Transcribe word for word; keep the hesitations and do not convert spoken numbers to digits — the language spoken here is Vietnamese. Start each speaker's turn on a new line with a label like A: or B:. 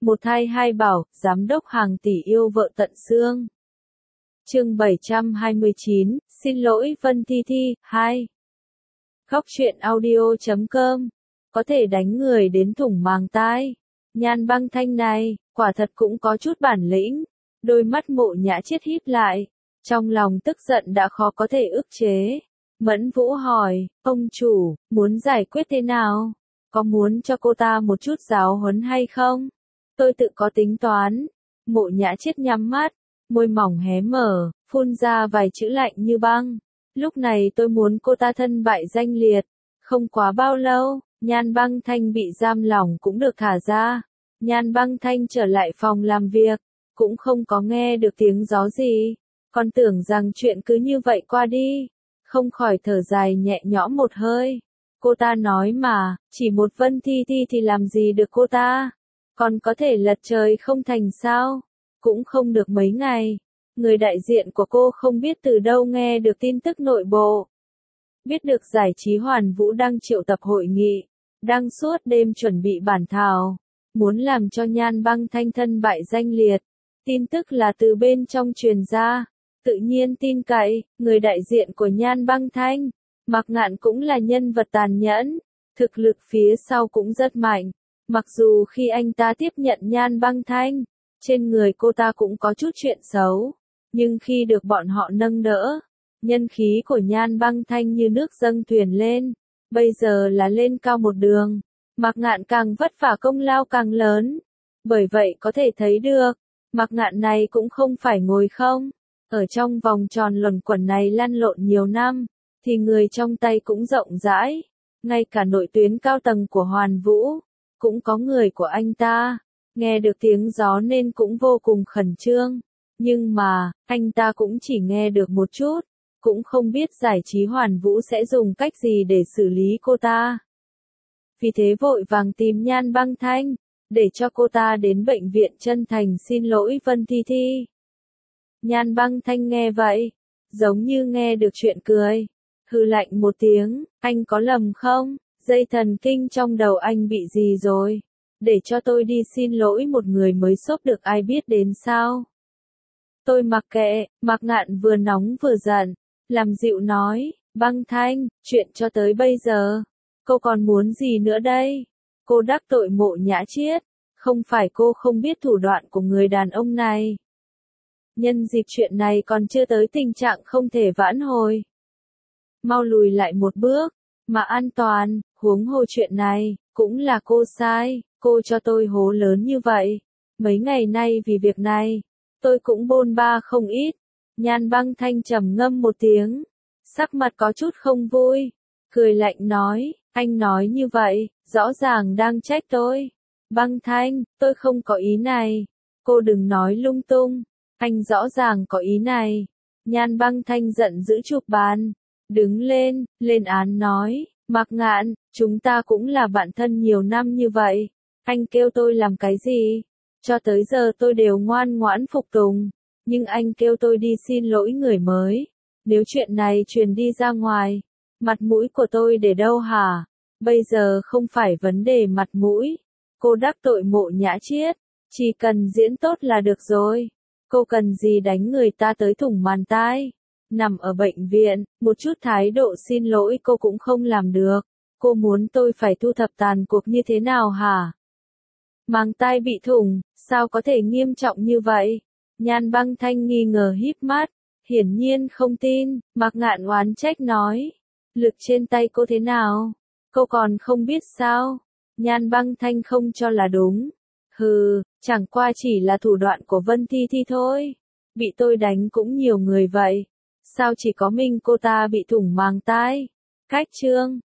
A: Một thai hai bảo, giám đốc hàng tỷ yêu vợ tận xương. Chương bảy trăm hai mươi chín, xin lỗi Vân Thi Thi, hai. Góc truyện audio chấm com. Có thể đánh người đến thủng màng tai. Nhan Băng Thanh này, quả thật cũng có chút bản lĩnh. Đôi mắt Mộ Nhã Chiết híp lại. Trong lòng tức giận đã khó có thể ức chế. Mẫn Vũ hỏi, ông chủ, muốn giải quyết thế nào? Có muốn cho cô ta một chút giáo huấn hay không? Tôi tự có tính toán. Mộ Nhã Chiết nhắm mắt, môi mỏng hé mở, phun ra vài chữ lạnh như băng. Lúc này tôi muốn cô ta thân bại danh liệt. Không quá bao lâu, Nhan Băng Thanh bị giam lỏng cũng được thả ra. Nhan Băng Thanh trở lại phòng làm việc, cũng không có nghe được tiếng gió gì. Còn tưởng rằng chuyện cứ như vậy qua đi. Không khỏi thở dài nhẹ nhõm một hơi. Cô ta nói mà, chỉ một Vân Thi Thi thì làm gì được cô ta. Còn có thể lật trời không thành sao. Cũng không được mấy ngày. Người đại diện của cô không biết từ đâu nghe được tin tức nội bộ. Biết được giải trí Hoàn Vũ đang triệu tập hội nghị. Đang suốt đêm chuẩn bị bản thảo. Muốn làm cho Nhan Băng Thanh thân bại danh liệt. Tin tức là từ bên trong truyền ra. Tự nhiên tin cậy, người đại diện của Nhan Băng Thanh. Mạc Ngạn cũng là nhân vật tàn nhẫn. Thực lực phía sau cũng rất mạnh. Mặc dù khi anh ta tiếp nhận Nhan Băng Thanh, trên người cô ta cũng có chút chuyện xấu. Nhưng khi được bọn họ nâng đỡ, nhân khí của Nhan Băng Thanh như nước dâng thuyền lên. Bây giờ là lên cao một đường. Mạc Ngạn càng vất vả công lao càng lớn. Bởi vậy có thể thấy được, Mạc Ngạn này cũng không phải ngồi không. Ở trong vòng tròn luẩn quẩn này lăn lộn nhiều năm, thì người trong tay cũng rộng rãi. Ngay cả nội tuyến cao tầng của Hoàn Vũ, cũng có người của anh ta. Nghe được tiếng gió nên cũng vô cùng khẩn trương. Nhưng mà, anh ta cũng chỉ nghe được một chút. Cũng không biết giải trí Hoàn Vũ sẽ dùng cách gì để xử lý cô ta. Vì thế vội vàng tìm Nhan Băng Thanh, để cho cô ta đến bệnh viện chân thành xin lỗi Vân Thi Thi. Nhan Băng Thanh nghe vậy, giống như nghe được chuyện cười. Hừ lạnh một tiếng, anh có lầm không? Dây thần kinh trong đầu anh bị gì rồi? Để cho tôi đi xin lỗi một người mới xốp được ai biết đến sao? Tôi mặc kệ, Mạc Ngạn vừa nóng vừa giận, làm dịu nói, Băng Thanh, chuyện cho tới bây giờ, cô còn muốn gì nữa đây? Cô đắc tội Mộ Nhã Chiết, không phải cô không biết thủ đoạn của người đàn ông này. Nhân dịp chuyện này còn chưa tới tình trạng không thể vãn hồi. Mau lùi lại một bước, mà an toàn, huống hồ chuyện này, cũng là cô sai, cô cho tôi hố lớn như vậy. Mấy ngày nay vì việc này, tôi cũng bôn ba không ít. Nhan Băng Thanh trầm ngâm một tiếng, sắc mặt có chút không vui, cười lạnh nói, anh nói như vậy, rõ ràng đang trách tôi. Băng Thanh, tôi không có ý này, cô đừng nói lung tung, anh rõ ràng có ý này. Nhan Băng Thanh giận dữ chụp bàn, đứng lên, lên án nói, Mạc Ngạn, chúng ta cũng là bạn thân nhiều năm như vậy, anh kêu tôi làm cái gì? Cho tới giờ tôi đều ngoan ngoãn phục tùng, nhưng anh kêu tôi đi xin lỗi người mới. Nếu chuyện này truyền đi ra ngoài, mặt mũi của tôi để đâu hả? Bây giờ không phải vấn đề mặt mũi. Cô đắc tội Mộ Nhã Chiết, chỉ cần diễn tốt là được rồi. Cô cần gì đánh người ta tới thủng màn tai? Nằm ở bệnh viện, một chút thái độ xin lỗi cô cũng không làm được. Cô muốn tôi phải thu thập tàn cuộc như thế nào hả? Màng tai bị thủng, sao có thể nghiêm trọng như vậy? Nhan Băng Thanh nghi ngờ híp mắt, hiển nhiên không tin. Mạc Ngạn oán trách nói, lực trên tay cô thế nào? Cô còn không biết sao? Nhan Băng Thanh không cho là đúng. Hừ, chẳng qua chỉ là thủ đoạn của Vân Thi Thi thôi. Bị tôi đánh cũng nhiều người vậy. Sao chỉ có mình cô ta bị thủng màng tai? Cách chương